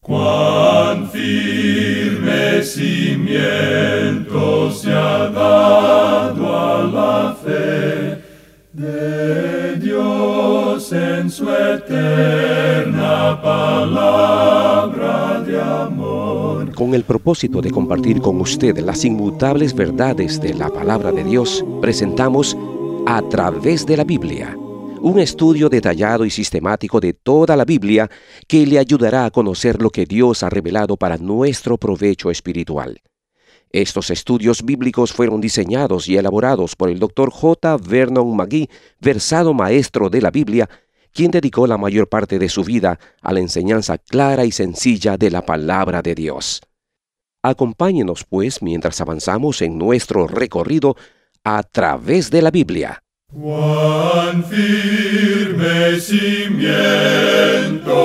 Cuán firme cimiento se ha dado a la fe de Dios en su eterna palabra de amor. Con el propósito de compartir con usted las inmutables verdades de la palabra de Dios, presentamos A Través de la Biblia, un estudio detallado y sistemático de toda la Biblia que le ayudará a conocer lo que Dios ha revelado para nuestro provecho espiritual. Estos estudios bíblicos fueron diseñados y elaborados por el Dr. J. Vernon McGee, versado maestro de la Biblia, quien dedicó la mayor parte de su vida a la enseñanza clara y sencilla de la palabra de Dios. Acompáñenos, pues, mientras avanzamos en nuestro recorrido a través de la Biblia. Cuán firme cimiento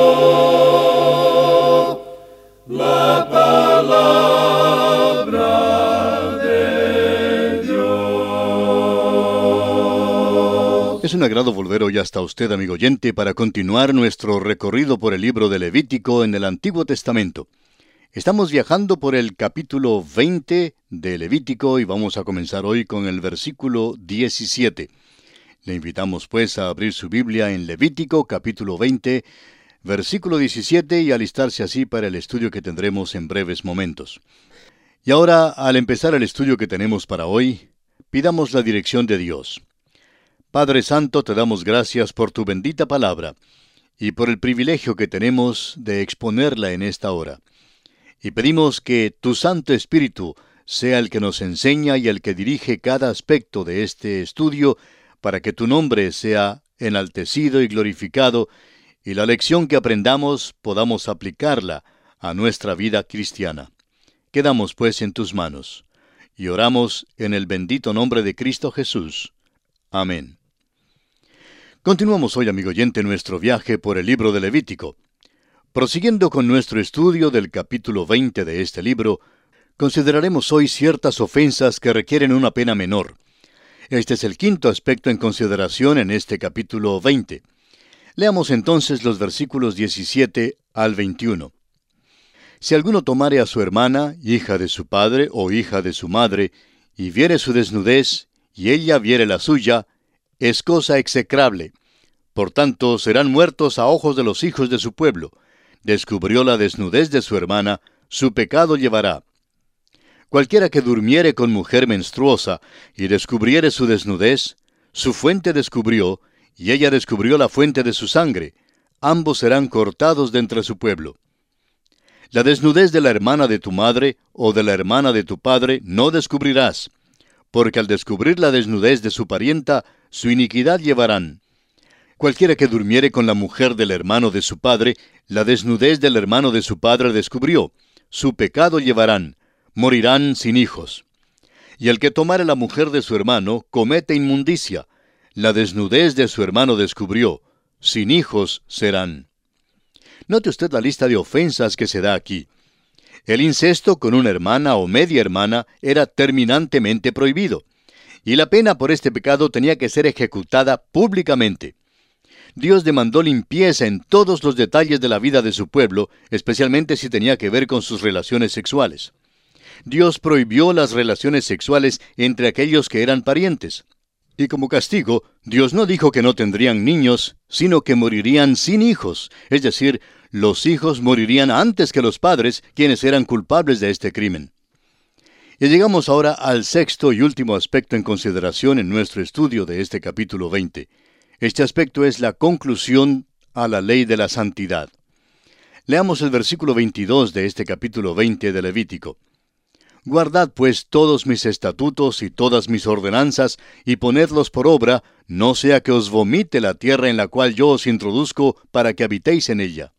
la palabra de Dios. Es un agrado volver hoy hasta usted, amigo oyente, para continuar nuestro recorrido por el libro de Levítico en el Antiguo Testamento. Estamos viajando por el capítulo 20 de Levítico y vamos a comenzar hoy con el versículo 17. Le invitamos pues a abrir su Biblia en Levítico capítulo 20, versículo 17 y alistarse así para el estudio que tendremos en breves momentos. Y ahora, al empezar el estudio que tenemos para hoy, pidamos la dirección de Dios. Padre Santo, te damos gracias por tu bendita palabra y por el privilegio que tenemos de exponerla en esta hora. Y pedimos que tu Santo Espíritu sea el que nos enseña y el que dirige cada aspecto de este estudio para que tu nombre sea enaltecido y glorificado y la lección que aprendamos podamos aplicarla a nuestra vida cristiana. Quedamos pues en tus manos y oramos en el bendito nombre de Cristo Jesús. Amén. Continuamos hoy, amigo oyente, nuestro viaje por el libro de Levítico. Prosiguiendo con nuestro estudio del capítulo 20 de este libro, consideraremos hoy ciertas ofensas que requieren una pena menor. Este es el quinto aspecto en consideración en este capítulo 20. Leamos entonces los versículos 17 al 21. Si alguno tomare a su hermana, hija de su padre o hija de su madre, y viere su desnudez, y ella viere la suya, es cosa execrable. Por tanto, serán muertos a ojos de los hijos de su pueblo. Descubrió la desnudez de su hermana, su pecado llevará. Cualquiera que durmiere con mujer menstruosa y descubriere su desnudez, su fuente descubrió, y ella descubrió la fuente de su sangre. Ambos serán cortados de entre su pueblo. La desnudez de la hermana de tu madre o de la hermana de tu padre no descubrirás, porque al descubrir la desnudez de su parienta, su iniquidad llevarán. Cualquiera que durmiere con la mujer del hermano de su padre, la desnudez del hermano de su padre descubrió. Su pecado llevarán. Morirán sin hijos. Y el que tomare la mujer de su hermano, comete inmundicia. La desnudez de su hermano descubrió. Sin hijos serán. Note usted la lista de ofensas que se da aquí. El incesto con una hermana o media hermana era terminantemente prohibido. Y la pena por este pecado tenía que ser ejecutada públicamente. Dios demandó limpieza en todos los detalles de la vida de su pueblo, especialmente si tenía que ver con sus relaciones sexuales. Dios prohibió las relaciones sexuales entre aquellos que eran parientes. Y como castigo, Dios no dijo que no tendrían niños, sino que morirían sin hijos, es decir, los hijos morirían antes que los padres, quienes eran culpables de este crimen. Y llegamos ahora al sexto y último aspecto en consideración en nuestro estudio de este capítulo 20. Este aspecto es la conclusión a la ley de la santidad. Leamos el versículo 22 de este capítulo 20 de Levítico. Guardad pues todos mis estatutos y todas mis ordenanzas, y ponedlos por obra, no sea que os vomite la tierra en la cual yo os introduzco para que habitéis en ella.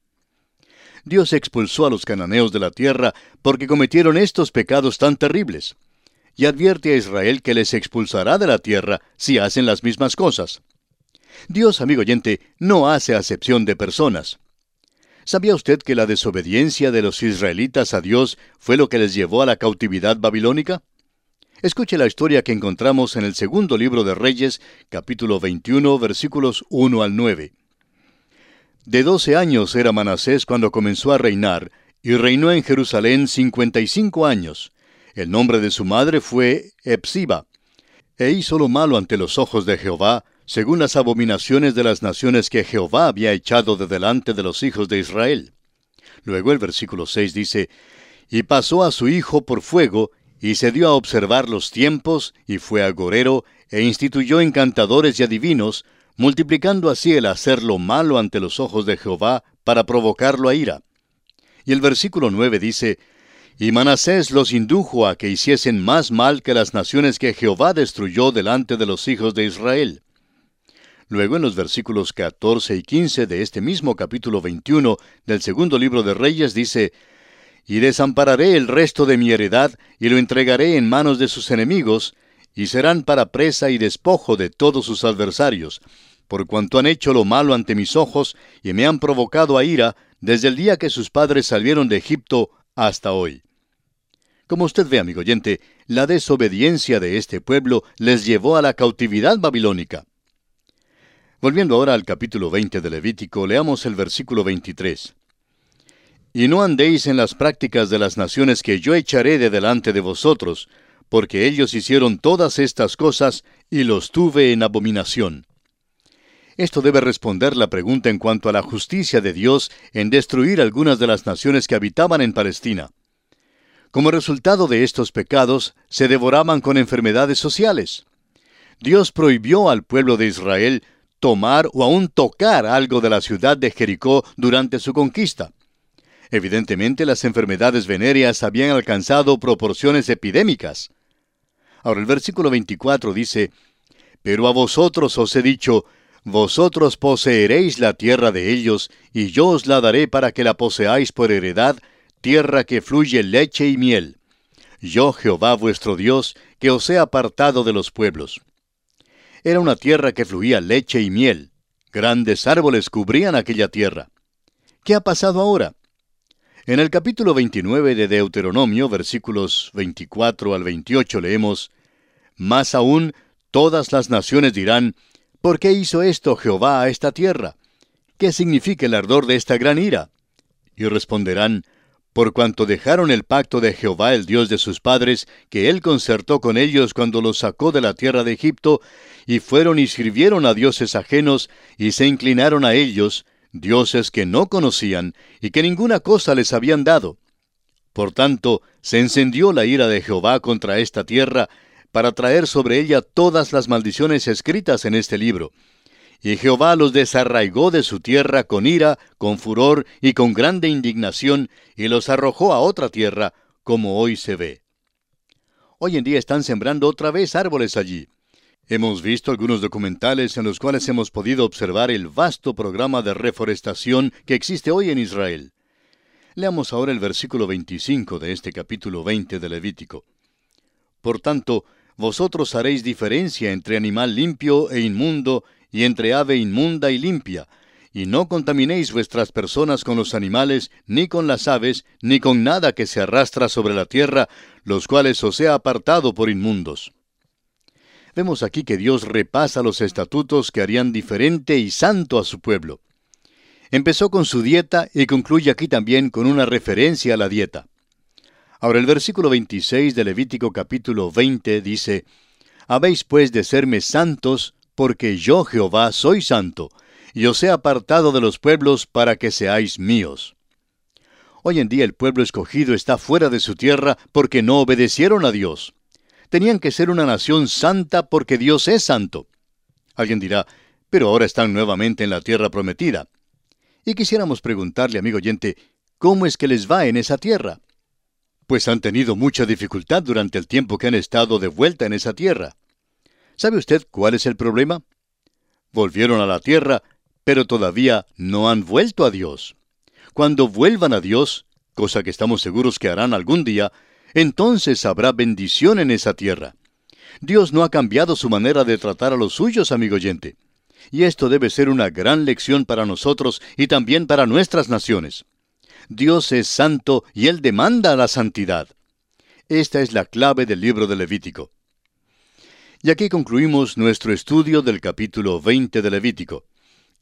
Dios expulsó a los cananeos de la tierra porque cometieron estos pecados tan terribles. Y advierte a Israel que les expulsará de la tierra si hacen las mismas cosas. Dios, amigo oyente, no hace acepción de personas. ¿Sabía usted que la desobediencia de los israelitas a Dios fue lo que les llevó a la cautividad babilónica? Escuche la historia que encontramos en el segundo libro de Reyes, capítulo 21, versículos 1 al 9. De 12 años era Manasés cuando comenzó a reinar, y reinó en Jerusalén 55 años. El nombre de su madre fue Hepsiba. E hizo lo malo ante los ojos de Jehová, según las abominaciones de las naciones que Jehová había echado de delante de los hijos de Israel. Luego el versículo 6 dice, y pasó a su hijo por fuego, y se dio a observar los tiempos, y fue agorero, e instituyó encantadores y adivinos, multiplicando así el hacer lo malo ante los ojos de Jehová, para provocarlo a ira. Y el versículo 9 dice, y Manasés los indujo a que hiciesen más mal que las naciones que Jehová destruyó delante de los hijos de Israel. Luego en los versículos 14 y 15 de este mismo capítulo 21 del segundo libro de Reyes dice, y desampararé el resto de mi heredad, y lo entregaré en manos de sus enemigos, y serán para presa y despojo de todos sus adversarios, por cuanto han hecho lo malo ante mis ojos, y me han provocado a ira, desde el día que sus padres salieron de Egipto hasta hoy. Como usted ve, amigo oyente, la desobediencia de este pueblo les llevó a la cautividad babilónica. Volviendo ahora al capítulo 20 de Levítico, leamos el versículo 23. Y no andéis en las prácticas de las naciones que yo echaré de delante de vosotros, porque ellos hicieron todas estas cosas, y los tuve en abominación. Esto debe responder la pregunta en cuanto a la justicia de Dios en destruir algunas de las naciones que habitaban en Palestina. Como resultado de estos pecados, se devoraban con enfermedades sociales. Dios prohibió al pueblo de Israel tomar o aún tocar algo de la ciudad de Jericó durante su conquista. Evidentemente, las enfermedades venéreas habían alcanzado proporciones epidémicas. Ahora, el versículo 24 dice, pero a vosotros os he dicho, vosotros poseeréis la tierra de ellos, y yo os la daré para que la poseáis por heredad, tierra que fluye leche y miel. Yo, Jehová vuestro Dios, que os he apartado de los pueblos. Era una tierra que fluía leche y miel. Grandes árboles cubrían aquella tierra. ¿Qué ha pasado ahora? En el capítulo 29 de Deuteronomio, versículos 24 al 28, leemos, más aún, todas las naciones dirán, ¿por qué hizo esto Jehová a esta tierra? ¿Qué significa el ardor de esta gran ira? Y responderán, por cuanto dejaron el pacto de Jehová, el Dios de sus padres, que él concertó con ellos cuando los sacó de la tierra de Egipto, y fueron y sirvieron a dioses ajenos, y se inclinaron a ellos, dioses que no conocían, y que ninguna cosa les habían dado. Por tanto, se encendió la ira de Jehová contra esta tierra, para traer sobre ella todas las maldiciones escritas en este libro. Y Jehová los desarraigó de su tierra con ira, con furor y con grande indignación, y los arrojó a otra tierra, como hoy se ve. Hoy en día están sembrando otra vez árboles allí. Hemos visto algunos documentales en los cuales hemos podido observar el vasto programa de reforestación que existe hoy en Israel. Leamos ahora el versículo 25 de este capítulo 20 de Levítico. Por tanto, vosotros haréis diferencia entre animal limpio e inmundo, y entre ave inmunda y limpia, y no contaminéis vuestras personas con los animales, ni con las aves, ni con nada que se arrastra sobre la tierra, los cuales os he apartado por inmundos. Vemos aquí que Dios repasa los estatutos que harían diferente y santo a su pueblo. Empezó con su dieta y concluye aquí también con una referencia a la dieta. Ahora el versículo 26 de Levítico capítulo 20 dice, habéis pues de serme santos, porque yo Jehová soy santo, y os he apartado de los pueblos para que seáis míos. Hoy en día el pueblo escogido está fuera de su tierra porque no obedecieron a Dios. Tenían que ser una nación santa porque Dios es santo. Alguien dirá, pero ahora están nuevamente en la tierra prometida. Y quisiéramos preguntarle, amigo oyente, ¿cómo es que les va en esa tierra? Pues han tenido mucha dificultad durante el tiempo que han estado de vuelta en esa tierra. ¿Sabe usted cuál es el problema? Volvieron a la tierra, pero todavía no han vuelto a Dios. Cuando vuelvan a Dios, cosa que estamos seguros que harán algún día, entonces habrá bendición en esa tierra. Dios no ha cambiado su manera de tratar a los suyos, amigo oyente. Y esto debe ser una gran lección para nosotros y también para nuestras naciones. Dios es santo y Él demanda la santidad. Esta es la clave del libro de Levítico. Y aquí concluimos nuestro estudio del capítulo 20 de Levítico.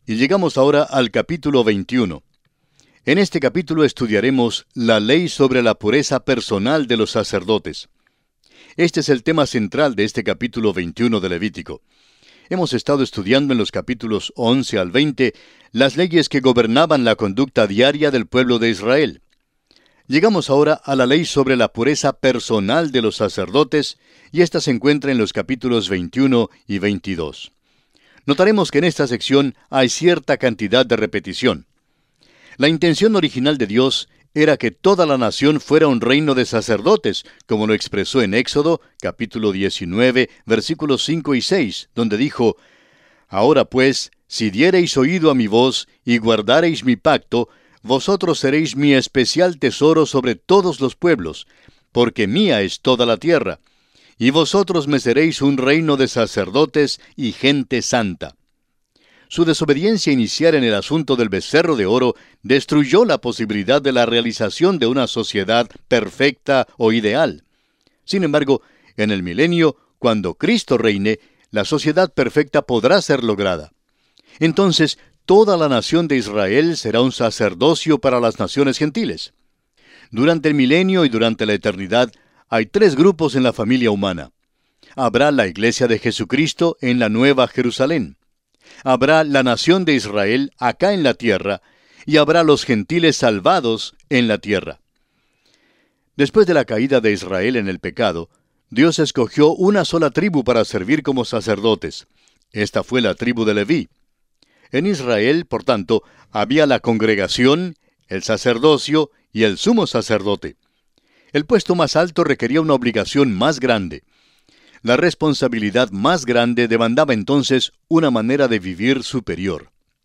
Y llegamos ahora al capítulo 21. En este capítulo estudiaremos la ley sobre la pureza personal de los sacerdotes. Este es el tema central de este capítulo 21 de Levítico. Hemos estado estudiando en los capítulos 11 al 20 las leyes que gobernaban la conducta diaria del pueblo de Israel. Llegamos ahora a la ley sobre la pureza personal de los sacerdotes, y esta se encuentra en los capítulos 21 y 22. Notaremos que en esta sección hay cierta cantidad de repetición. La intención original de Dios era que toda la nación fuera un reino de sacerdotes, como lo expresó en Éxodo, capítulo 19, versículos 5 y 6, donde dijo: Ahora pues, si diereis oído a mi voz y guardareis mi pacto, vosotros seréis mi especial tesoro sobre todos los pueblos, porque mía es toda la tierra, y vosotros me seréis un reino de sacerdotes y gente santa. Su desobediencia inicial en el asunto del becerro de oro destruyó la posibilidad de la realización de una sociedad perfecta o ideal. Sin embargo, en el milenio, cuando Cristo reine, la sociedad perfecta podrá ser lograda. Entonces, toda la nación de Israel será un sacerdocio para las naciones gentiles. Durante el milenio y durante la eternidad, hay tres grupos en la familia humana. Habrá la iglesia de Jesucristo en la Nueva Jerusalén. Habrá la nación de Israel acá en la tierra, y habrá los gentiles salvados en la tierra. Después de la caída de Israel en el pecado, Dios escogió una sola tribu para servir como sacerdotes. Esta fue la tribu de Leví. En Israel, por tanto, había la congregación, el sacerdocio y el sumo sacerdote. El puesto más alto requería una obligación más grande. La responsabilidad más grande demandaba entonces una manera de vivir superior.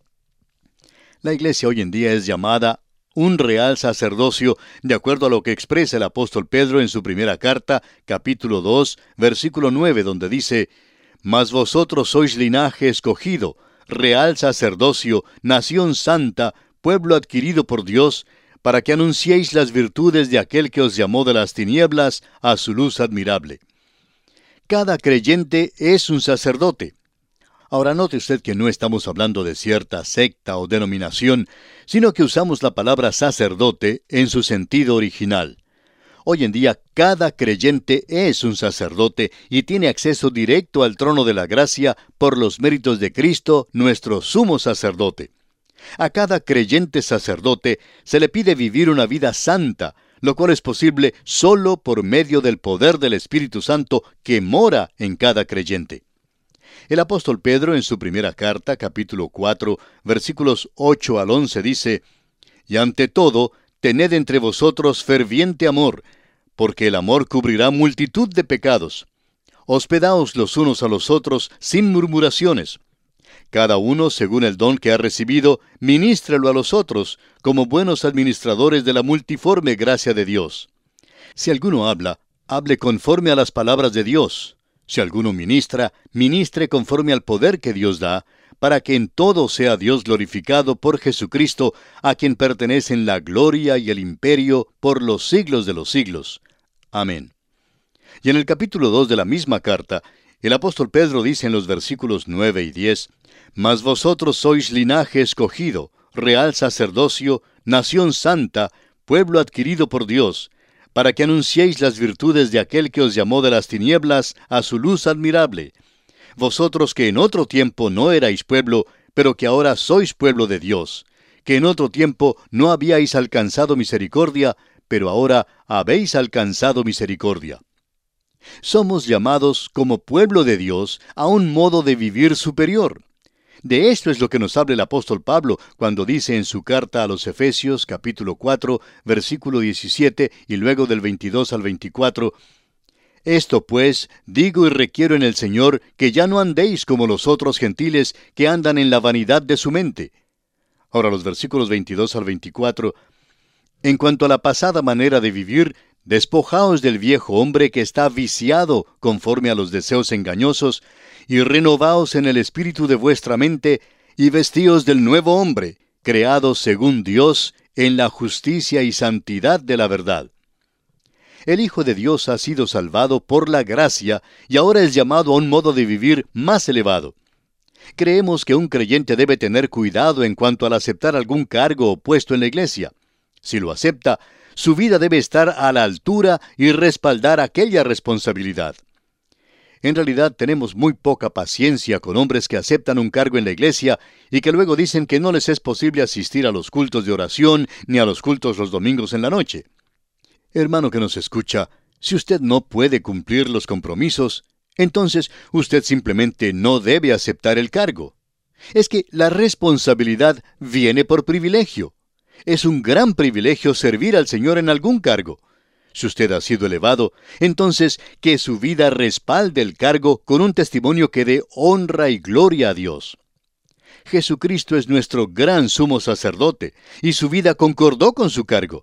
La iglesia hoy en día es llamada un real sacerdocio, de acuerdo a lo que expresa el apóstol Pedro en su primera carta, capítulo 2, versículo 9, donde dice: Mas vosotros sois linaje escogido, real sacerdocio, nación santa, pueblo adquirido por Dios, para que anunciéis las virtudes de aquel que os llamó de las tinieblas a su luz admirable. Cada creyente es un sacerdote. Ahora note usted que no estamos hablando de cierta secta o denominación, sino que usamos la palabra sacerdote en su sentido original. Hoy en día cada creyente es un sacerdote y tiene acceso directo al trono de la gracia por los méritos de Cristo, nuestro sumo sacerdote. A cada creyente sacerdote se le pide vivir una vida santa, lo cual es posible solo por medio del poder del Espíritu Santo que mora en cada creyente. El apóstol Pedro en su primera carta, capítulo 4, versículos 8 al 11 dice: Y ante todo, tened entre vosotros ferviente amor, porque el amor cubrirá multitud de pecados. Hospedaos los unos a los otros sin murmuraciones. Cada uno, según el don que ha recibido, ministrelo a los otros, como buenos administradores de la multiforme gracia de Dios. Si alguno habla, hable conforme a las palabras de Dios. Si alguno ministra, ministre conforme al poder que Dios da, para que en todo sea Dios glorificado por Jesucristo, a quien pertenecen la gloria y el imperio por los siglos de los siglos. Amén. Y en el capítulo 2 de la misma carta, el apóstol Pedro dice en los versículos 9 y 10, Mas vosotros sois linaje escogido, real sacerdocio, nación santa, pueblo adquirido por Dios, para que anunciéis las virtudes de aquel que os llamó de las tinieblas a su luz admirable. Vosotros que en otro tiempo no erais pueblo, pero que ahora sois pueblo de Dios, que en otro tiempo no habíais alcanzado misericordia, pero ahora habéis alcanzado misericordia. Somos llamados como pueblo de Dios a un modo de vivir superior. De esto es lo que nos habla el apóstol Pablo cuando dice en su carta a los Efesios, capítulo 4, versículo 17, y luego del 22 al 24, Esto pues, digo y requiero en el Señor, que ya no andéis como los otros gentiles que andan en la vanidad de su mente. Ahora los versículos 22 al 24, En cuanto a la pasada manera de vivir, despojaos del viejo hombre que está viciado conforme a los deseos engañosos, y renovaos en el espíritu de vuestra mente, y vestíos del nuevo hombre, creado según Dios, en la justicia y santidad de la verdad. El Hijo de Dios ha sido salvado por la gracia, y ahora es llamado a un modo de vivir más elevado. Creemos que un creyente debe tener cuidado en cuanto al aceptar algún cargo o puesto en la iglesia. Si lo acepta, su vida debe estar a la altura y respaldar aquella responsabilidad. En realidad tenemos muy poca paciencia con hombres que aceptan un cargo en la iglesia y que luego dicen que no les es posible asistir a los cultos de oración ni a los cultos los domingos en la noche. Hermano que nos escucha, si usted no puede cumplir los compromisos, entonces usted simplemente no debe aceptar el cargo. Es que la responsabilidad viene por privilegio. Es un gran privilegio servir al Señor en algún cargo. Si usted ha sido elevado, entonces que su vida respalde el cargo con un testimonio que dé honra y gloria a Dios. Jesucristo es nuestro gran sumo sacerdote, y su vida concordó con su cargo.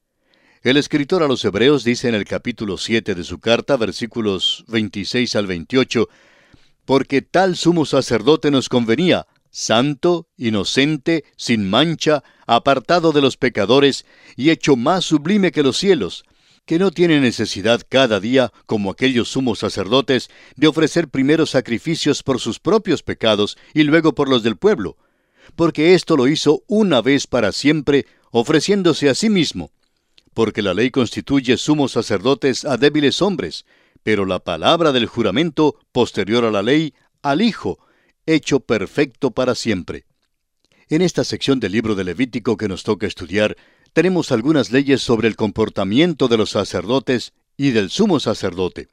El escritor a los Hebreos dice en el capítulo 7 de su carta, versículos 26 al 28, «Porque tal sumo sacerdote nos convenía, santo, inocente, sin mancha, apartado de los pecadores, y hecho más sublime que los cielos, que no tiene necesidad cada día, como aquellos sumos sacerdotes, de ofrecer primero sacrificios por sus propios pecados y luego por los del pueblo, porque esto lo hizo una vez para siempre, ofreciéndose a sí mismo. Porque la ley constituye sumos sacerdotes a débiles hombres, pero la palabra del juramento, posterior a la ley, al Hijo, hecho perfecto para siempre». En esta sección del libro de Levítico que nos toca estudiar, tenemos algunas leyes sobre el comportamiento de los sacerdotes y del sumo sacerdote.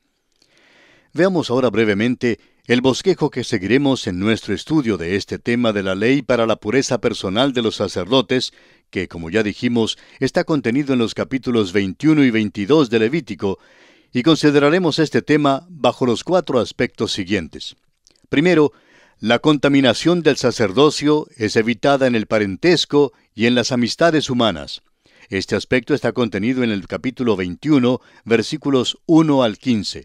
Veamos ahora brevemente el bosquejo que seguiremos en nuestro estudio de este tema de la ley para la pureza personal de los sacerdotes, que, como ya dijimos, está contenido en los capítulos 21 y 22 de Levítico, y consideraremos este tema bajo los 4 aspectos siguientes. Primero, la contaminación del sacerdocio es evitada en el parentesco y en las amistades humanas. Este aspecto está contenido en el capítulo 21, versículos 1 al 15.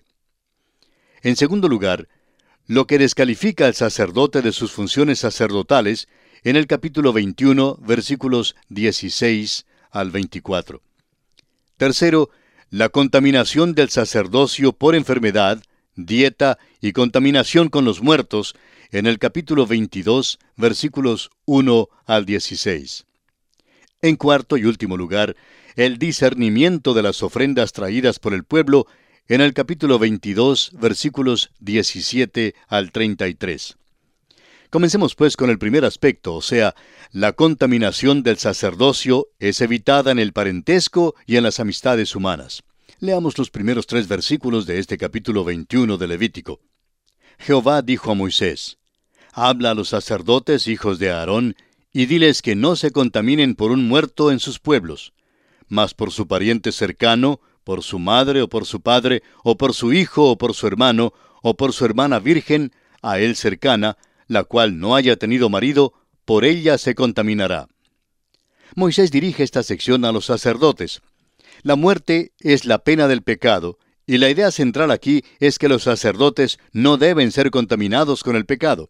En segundo lugar, lo que descalifica al sacerdote de sus funciones sacerdotales, en el capítulo 21, versículos 16 al 24. Tercero, la contaminación del sacerdocio por enfermedad, dieta y contaminación con los muertos, en el capítulo 22, versículos 1 al 16. En cuarto y último lugar, el discernimiento de las ofrendas traídas por el pueblo, en el capítulo 22, versículos 17 al 33. Comencemos pues con el primer aspecto, o sea, la contaminación del sacerdocio es evitada en el parentesco y en las amistades humanas. Leamos los primeros 3 versículos de este capítulo 21 de Levítico. Jehová dijo a Moisés: «Habla a los sacerdotes, hijos de Aarón, y diles que no se contaminen por un muerto en sus pueblos, mas por su pariente cercano, por su madre o por su padre, o por su hijo o por su hermano, o por su hermana virgen, a él cercana, la cual no haya tenido marido, por ella se contaminará». Moisés dirige esta sección a los sacerdotes. La muerte es la pena del pecado, y la idea central aquí es que los sacerdotes no deben ser contaminados con el pecado.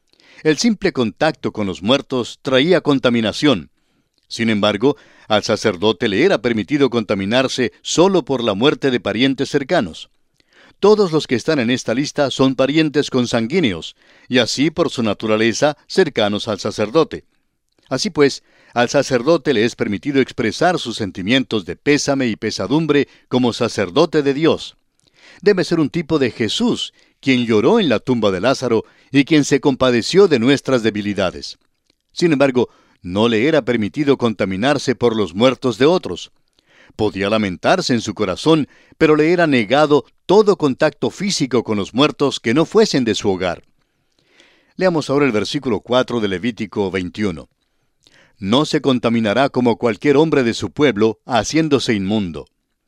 El simple contacto con los muertos traía contaminación. Sin embargo, al sacerdote le era permitido contaminarse solo por la muerte de parientes cercanos. Todos los que están en esta lista son parientes consanguíneos, y así por su naturaleza cercanos al sacerdote. Así pues, al sacerdote le es permitido expresar sus sentimientos de pésame y pesadumbre como sacerdote de Dios. Debe ser un tipo de Jesús, quien lloró en la tumba de Lázaro y quien se compadeció de nuestras debilidades. Sin embargo, no le era permitido contaminarse por los muertos de otros. Podía lamentarse en su corazón, pero le era negado todo contacto físico con los muertos que no fuesen de su hogar. Leamos ahora el versículo 4 de Levítico 21. «No se contaminará como cualquier hombre de su pueblo, haciéndose inmundo».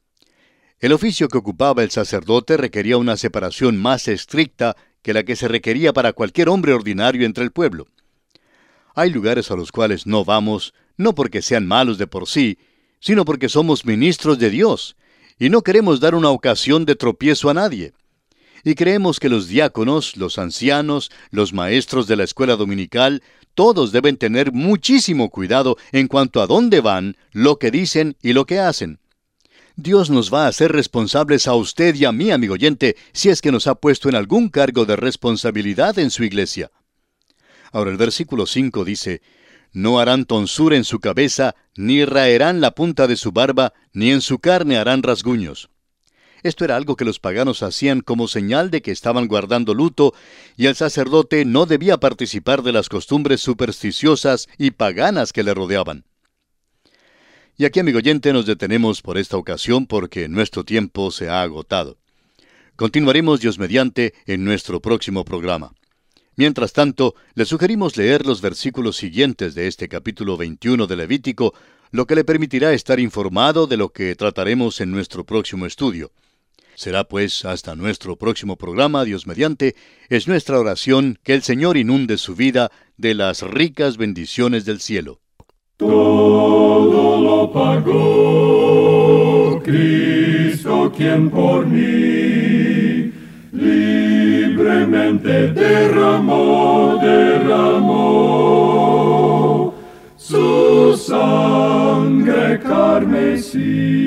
El oficio que ocupaba el sacerdote requería una separación más estricta que la que se requería para cualquier hombre ordinario entre el pueblo. Hay lugares a los cuales no vamos, no porque sean malos de por sí, sino porque somos ministros de Dios, y no queremos dar una ocasión de tropiezo a nadie. Y creemos que los diáconos, los ancianos, los maestros de la escuela dominical, todos deben tener muchísimo cuidado en cuanto a dónde van, lo que dicen y lo que hacen. Dios nos va a hacer responsables a usted y a mí, amigo oyente, si es que nos ha puesto en algún cargo de responsabilidad en su iglesia. Ahora el versículo 5 dice, no harán tonsura en su cabeza, ni raerán la punta de su barba, ni en su carne harán rasguños. Esto era algo que los paganos hacían como señal de que estaban guardando luto, y el sacerdote no debía participar de las costumbres supersticiosas y paganas que le rodeaban. Y aquí, amigo oyente, nos detenemos por esta ocasión porque nuestro tiempo se ha agotado. Continuaremos, Dios mediante, en nuestro próximo programa. Mientras tanto, le sugerimos leer los versículos siguientes de este capítulo 21 de Levítico, lo que le permitirá estar informado de lo que trataremos en nuestro próximo estudio. Será pues hasta nuestro próximo programa, Dios mediante, es nuestra oración que el Señor inunde su vida de las ricas bendiciones del cielo. Todo lo pagó Cristo, quien por mí libremente derramó su sangre carmesí.